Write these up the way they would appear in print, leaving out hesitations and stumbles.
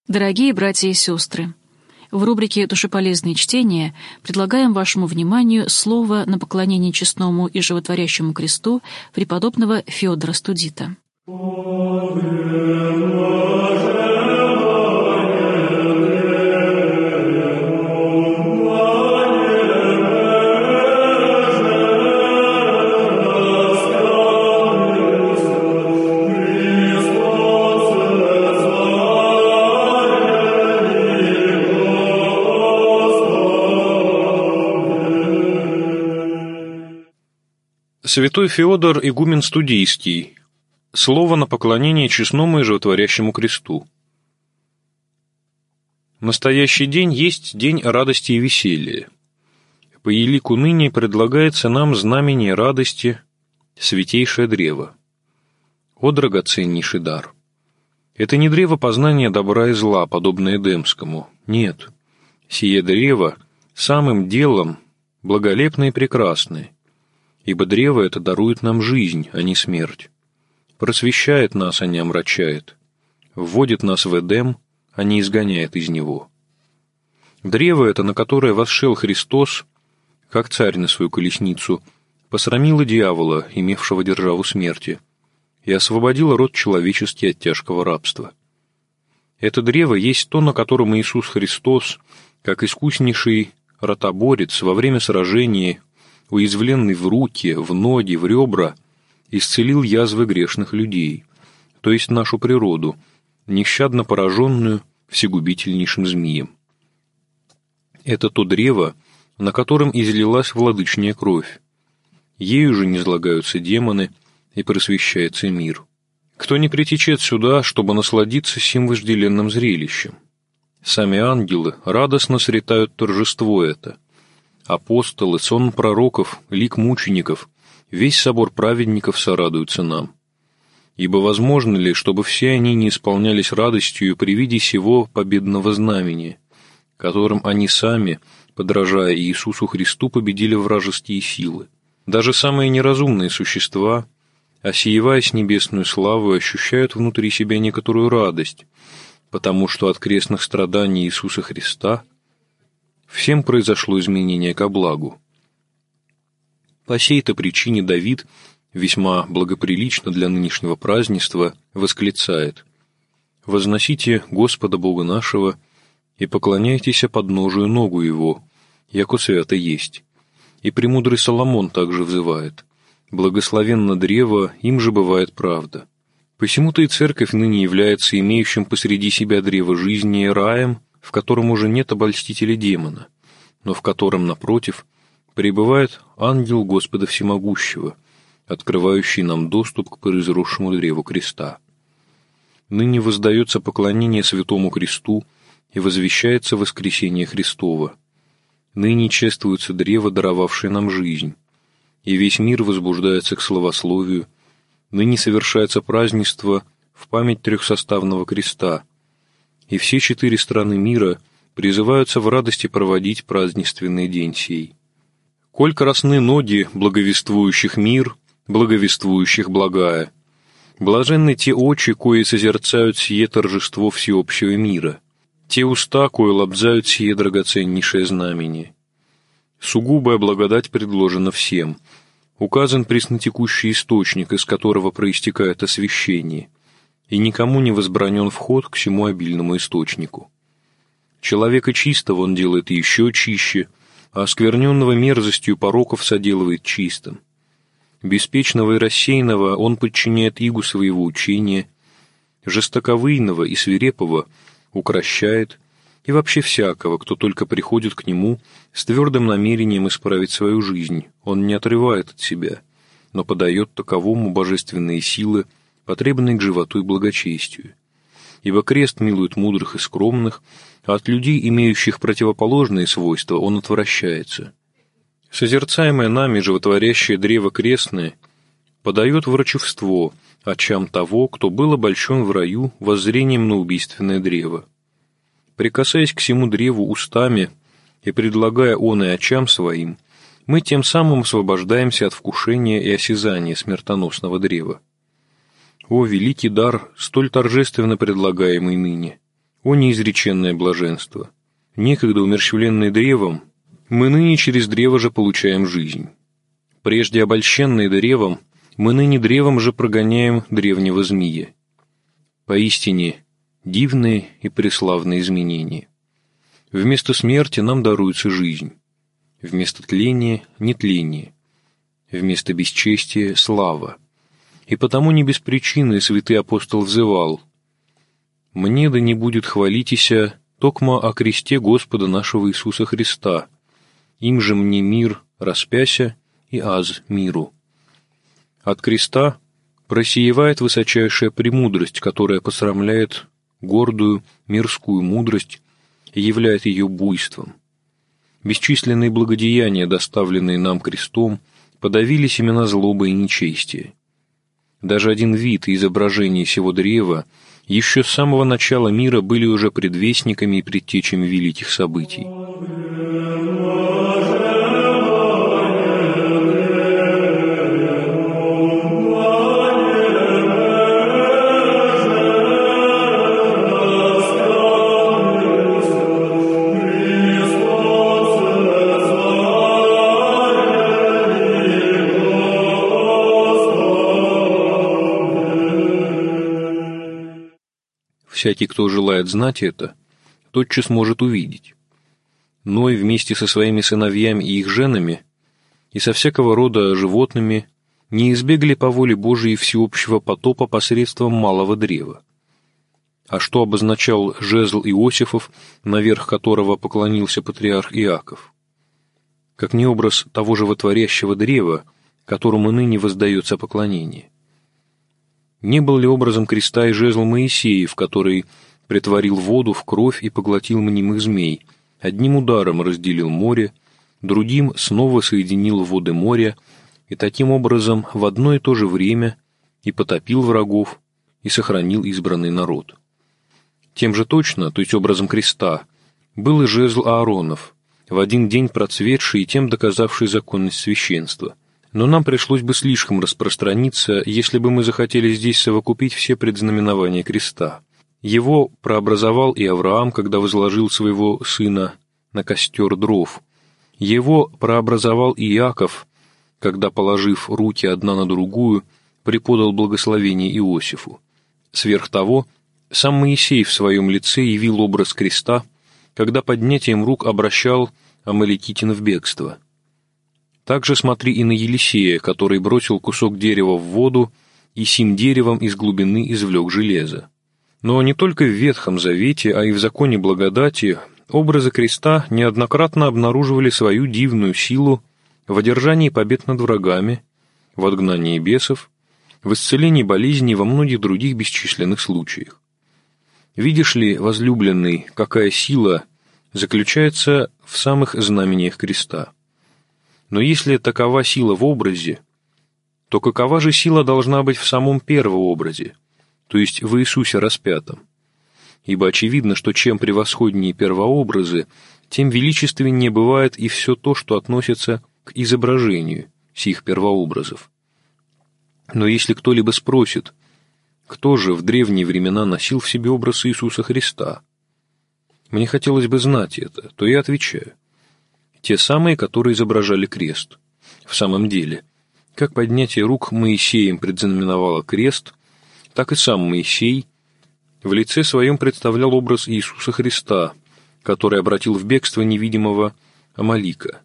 Дорогие братья и сестры, в рубрике «Душеполезные чтения» предлагаем вашему вниманию слово на поклонение честному и животворящему кресту преподобного Феодора Студита. Святой Феодор, игумен Студийский. Слово на поклонение честному и животворящему кресту. Настоящий день есть день радости и веселья. По елику ныне предлагается нам знамение радости, святейшее древо. О драгоценнейший дар! Это не древо познания добра и зла, подобное Эдемскому. Нет. Сие древо самым делом благолепное и прекрасное, ибо древо это дарует нам жизнь, а не смерть. Просвещает нас, а не омрачает. Вводит нас в Эдем, а не изгоняет из него. Древо это, на которое восшел Христос, как царь на свою колесницу, посрамило дьявола, имевшего державу смерти, и освободило род человеческий от тяжкого рабства. Это древо есть то, на котором Иисус Христос, как искуснейший ротоборец во время сражения, уязвленный в руки, в ноги, в ребра, исцелил язвы грешных людей, то есть нашу природу, нещадно пораженную всегубительнейшим змеем. Это то древо, на котором излилась владычная кровь. Ею же низлагаются демоны, и просвещается мир. Кто не притечет сюда, чтобы насладиться сим вожделенным зрелищем? Сами ангелы радостно сретают торжество это. Апостолы, сон пророков, лик мучеников, весь собор праведников сорадуются нам. Ибо возможно ли, чтобы все они не исполнялись радостью при виде сего победного знамения, которым они сами, подражая Иисусу Христу, победили вражеские силы? Даже самые неразумные существа, осеиваясь небесную славу, ощущают внутри себя некоторую радость, потому что от крестных страданий Иисуса Христа всем произошло изменение ко благу. По сей-то причине Давид, весьма благоприлично для нынешнего празднества, восклицает: «Возносите Господа Бога нашего и поклоняйтесь подножию ногу Его, яко свято есть». И премудрый Соломон также взывает: «Благословенно древо, им же бывает правда». Посему-то и церковь ныне является имеющим посреди себя древо жизни и раем, в котором уже нет обольстителя демона, но в котором, напротив, пребывает ангел Господа Всемогущего, открывающий нам доступ к произросшему древу креста. Ныне воздается поклонение Святому Кресту и возвещается воскресение Христово. Ныне чествуется древо, даровавшее нам жизнь, и весь мир возбуждается к славословию. Ныне совершается празднество в память трехсоставного креста, и все 4 страны мира призываются в радости проводить празднественный день сей. Коль красны ноги благовествующих мир, благовествующих благая, блаженны те очи, кои созерцают сие торжество всеобщего мира, те уста, кои лобзают сие драгоценнейшее знамение. Сугубая благодать предложена всем, указан преснотекущий источник, из которого проистекает освящение, и никому не возбранен вход к всему обильному источнику. Человека чистого он делает еще чище, а оскверненного мерзостью пороков соделывает чистым. Беспечного и рассеянного он подчиняет игу своего учения, жестоковыйного и свирепого укрощает, и вообще всякого, кто только приходит к нему с твердым намерением исправить свою жизнь, он не отрывает от себя, но подает таковому божественные силы, потребные к животу и благочестию. Ибо крест милует мудрых и скромных, а от людей, имеющих противоположные свойства, он отвращается. Созерцаемое нами животворящее древо крестное подает врачевство очам того, кто был обольщен в раю воззрением на убийственное древо. Прикасаясь к сему древу устами и предлагая он и очам своим, мы тем самым освобождаемся от вкушения и осязания смертоносного древа. О, великий дар, столь торжественно предлагаемый ныне! О неизреченное блаженство! Некогда умерщвленные древом, мы ныне через древо же получаем жизнь. Прежде обольщенные древом, мы ныне древом же прогоняем древнего змея. Поистине, дивные и преславные изменения. Вместо смерти нам даруется жизнь, вместо тления – нетление, вместо бесчестия – слава. И потому не без причины святый апостол взывал: «Мне да не будет хвалитеся токмо о кресте Господа нашего Иисуса Христа, им же мне мир распяся и аз миру». От креста просиевает высочайшая премудрость, которая посрамляет гордую мирскую мудрость и являет ее буйством. Бесчисленные благодеяния, доставленные нам крестом, подавили семена злобы и нечестия. Даже один вид и изображение сего древа еще с самого начала мира были уже предвестниками и предтечами великих событий. Всякий, кто желает знать это, тотчас может увидеть. Ной вместе со своими сыновьями и их женами и со всякого рода животными не избегли по воле Божией всеобщего потопа посредством малого древа. А что обозначал жезл Иосифов, наверх которого поклонился патриарх Иаков? Как не образ того животворящего древа, которому ныне воздается поклонение. Не был ли образом креста и жезл Моисеев, который претворил воду в кровь и поглотил мнимых змей, одним ударом разделил море, другим снова соединил воды моря, и таким образом в одно и то же время и потопил врагов, и сохранил избранный народ? Тем же точно, то есть образом креста, был и жезл Ааронов, в один день процветший и тем доказавший законность священства. Но нам пришлось бы слишком распространиться, если бы мы захотели здесь совокупить все предзнаменования креста. Его прообразовал и Авраам, когда возложил своего сына на костер дров. Его прообразовал и Иаков, когда, положив руки одна на другую, преподал благословение Иосифу. Сверх того, сам Моисей в своем лице явил образ креста, когда поднятием рук обращал амаликитян в бегство. Также смотри и на Елисея, который бросил кусок дерева в воду и сим деревом из глубины извлек железо. Но не только в Ветхом Завете, а и в законе благодати образы креста неоднократно обнаруживали свою дивную силу в одержании побед над врагами, в отгнании бесов, в исцелении болезней и во многих других бесчисленных случаях. Видишь ли, возлюбленный, какая сила заключается в самых знамениях креста? Но если такова сила в образе, то какова же сила должна быть в самом первообразе, то есть в Иисусе распятом? Ибо очевидно, что чем превосходнее первообразы, тем величественнее бывает и все то, что относится к изображению сих первообразов. Но если кто-либо спросит, кто же в древние времена носил в себе образ Иисуса Христа, мне хотелось бы знать это, то я отвечаю: те самые, которые изображали крест. В самом деле, как поднятие рук Моисеем предзнаменовало крест, так и сам Моисей в лице своем представлял образ Иисуса Христа, который обратил в бегство невидимого Амалика.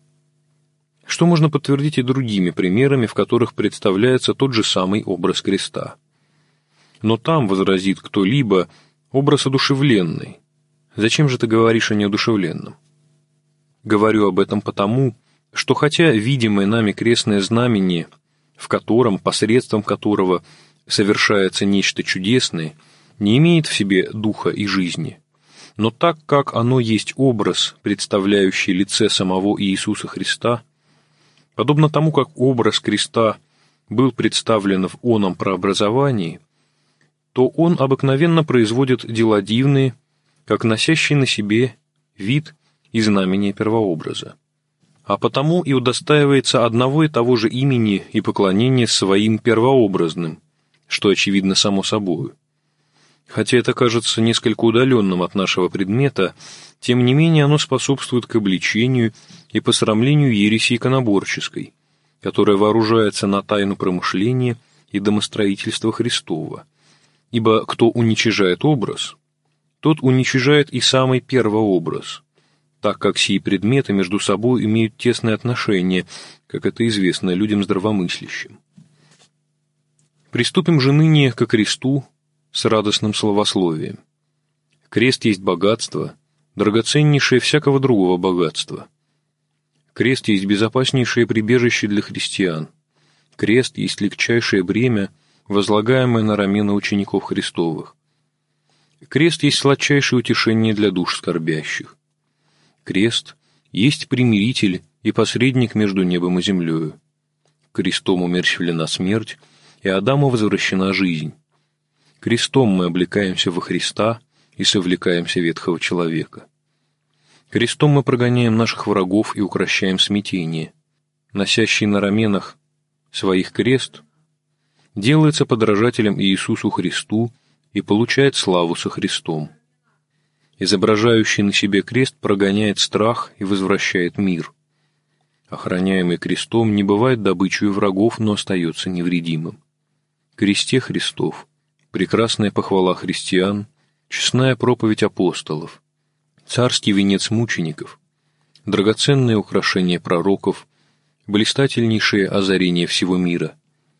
Что можно подтвердить и другими примерами, в которых представляется тот же самый образ креста. Но там, возразит кто-либо, образ одушевленный. Зачем же ты говоришь о неодушевленном? Говорю об этом потому, что хотя видимое нами крестное знамение, в котором, посредством которого совершается нечто чудесное, не имеет в себе духа и жизни, но так как оно есть образ, представляющий лице самого Иисуса Христа, подобно тому, как образ креста был представлен в оном прообразовании, то он обыкновенно производит дела дивные, как носящий на себе вид и знамение первообраза. А потому и удостаивается одного и того же имени и поклонения своим первообразным, что очевидно само собою. Хотя это кажется несколько удаленным от нашего предмета, тем не менее оно способствует к обличению и посрамлению ереси иконоборческой, которая вооружается на тайну промышления и домостроительства Христова. Ибо кто уничижает образ, тот уничижает и самый первообраз, так как сии предметы между собой имеют тесное отношение, как это известно людям здравомыслящим. Приступим же ныне ко кресту с радостным словословием. Крест есть богатство, драгоценнейшее всякого другого богатства. Крест есть безопаснейшее прибежище для христиан. Крест есть легчайшее бремя, возлагаемое на рамена учеников Христовых. Крест есть сладчайшее утешение для душ скорбящих. Крест есть примиритель и посредник между небом и землею. Крестом умерщвлена смерть, и Адаму возвращена жизнь. Крестом мы облекаемся во Христа и совлекаемся ветхого человека. Крестом мы прогоняем наших врагов и укрощаем смятение. Носящий на раменах своих крест делается подражателем Иисусу Христу и получает славу со Христом. Изображающий на себе крест прогоняет страх и возвращает мир. Охраняемый крестом не бывает добычей врагов, но остается невредимым. Кресте Христов прекрасная похвала христиан, честная проповедь апостолов, царский венец мучеников, драгоценное украшение пророков, блистательнейшее озарение всего мира.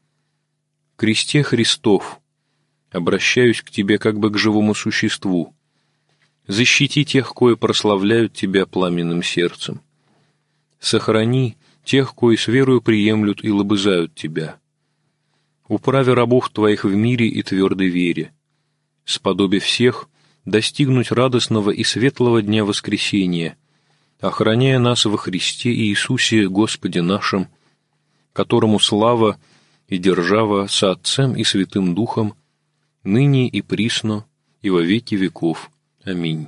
Кресте Христов, обращаюсь к Тебе как бы к живому существу, защити тех, кои прославляют Тебя пламенным сердцем. Сохрани тех, кои с верою приемлют и лобызают Тебя. Управи рабов Твоих в мире и твердой вере, сподоби всех достигнуть радостного и светлого дня воскресения, охраняя нас во Христе Иисусе Господе нашим, которому слава и держава со Отцем и Святым Духом, ныне и присно, и во веки веков. Аминь.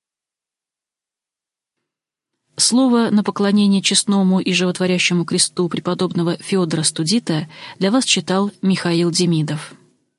Слово на поклонение честному и животворящему кресту преподобного Феодора Студита для вас читал Михаил Демидов.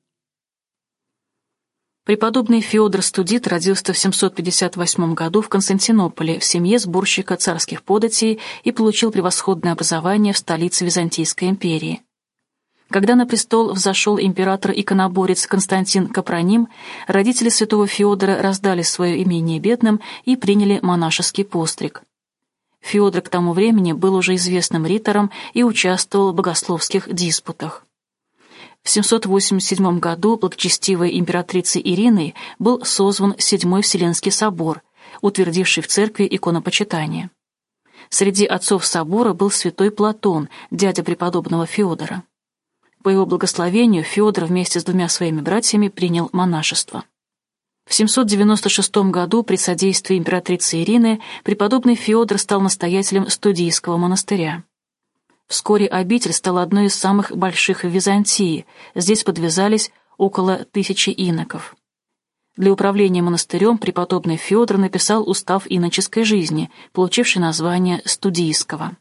Преподобный Феодор Студит родился в 758 году в Константинополе в семье сборщика царских податей и получил превосходное образование в столице Византийской империи. Когда на престол взошел император-иконоборец Константин Капроним, родители святого Феодора раздали свое имение бедным и приняли монашеский постриг. Феодор к тому времени был уже известным ритором и участвовал в богословских диспутах. В 787 году благочестивой императрицей Ириной был созван Седьмой Вселенский собор, утвердивший в церкви иконопочитание. Среди отцов собора был святой Платон, дядя преподобного Феодора. По его благословению Феодор вместе с двумя своими братьями принял монашество. В 796 году при содействии императрицы Ирины преподобный Феодор стал настоятелем Студийского монастыря. Вскоре обитель стала одной из самых больших в Византии, здесь подвязались около 1000 иноков. Для управления монастырем преподобный Феодор написал устав иноческой жизни, получивший название Студийского.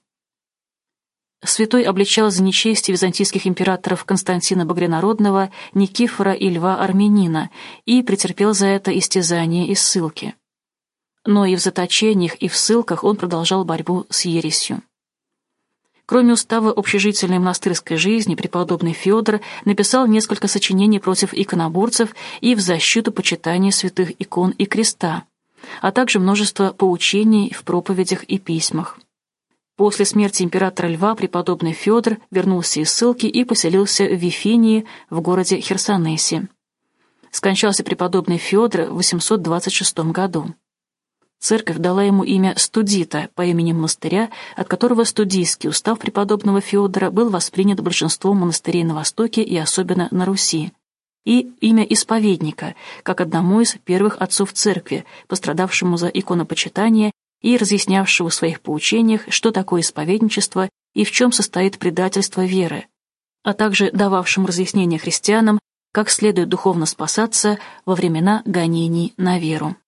Святой обличал за нечестие византийских императоров Константина Багрянародного, Никифора и Льва Армянина и претерпел за это истязания и ссылки. Но и в заточениях, и в ссылках он продолжал борьбу с ересью. Кроме устава общежительной монастырской жизни, преподобный Феодор написал несколько сочинений против иконоборцев и в защиту почитания святых икон и креста, а также множество поучений в проповедях и письмах. После смерти императора Льва преподобный Феодор вернулся из ссылки и поселился в Вифинии в городе Херсонесе. Скончался преподобный Феодор в 826 году. Церковь дала ему имя Студита по имени монастыря, от которого студийский устав преподобного Феодора был воспринят большинством монастырей на Востоке и особенно на Руси, и имя исповедника, как одному из первых отцов церкви, пострадавшему за иконопочитание и разъяснявшего в своих поучениях, что такое исповедничество и в чем состоит предательство веры, а также дававшим разъяснения христианам, как следует духовно спасаться во времена гонений на веру.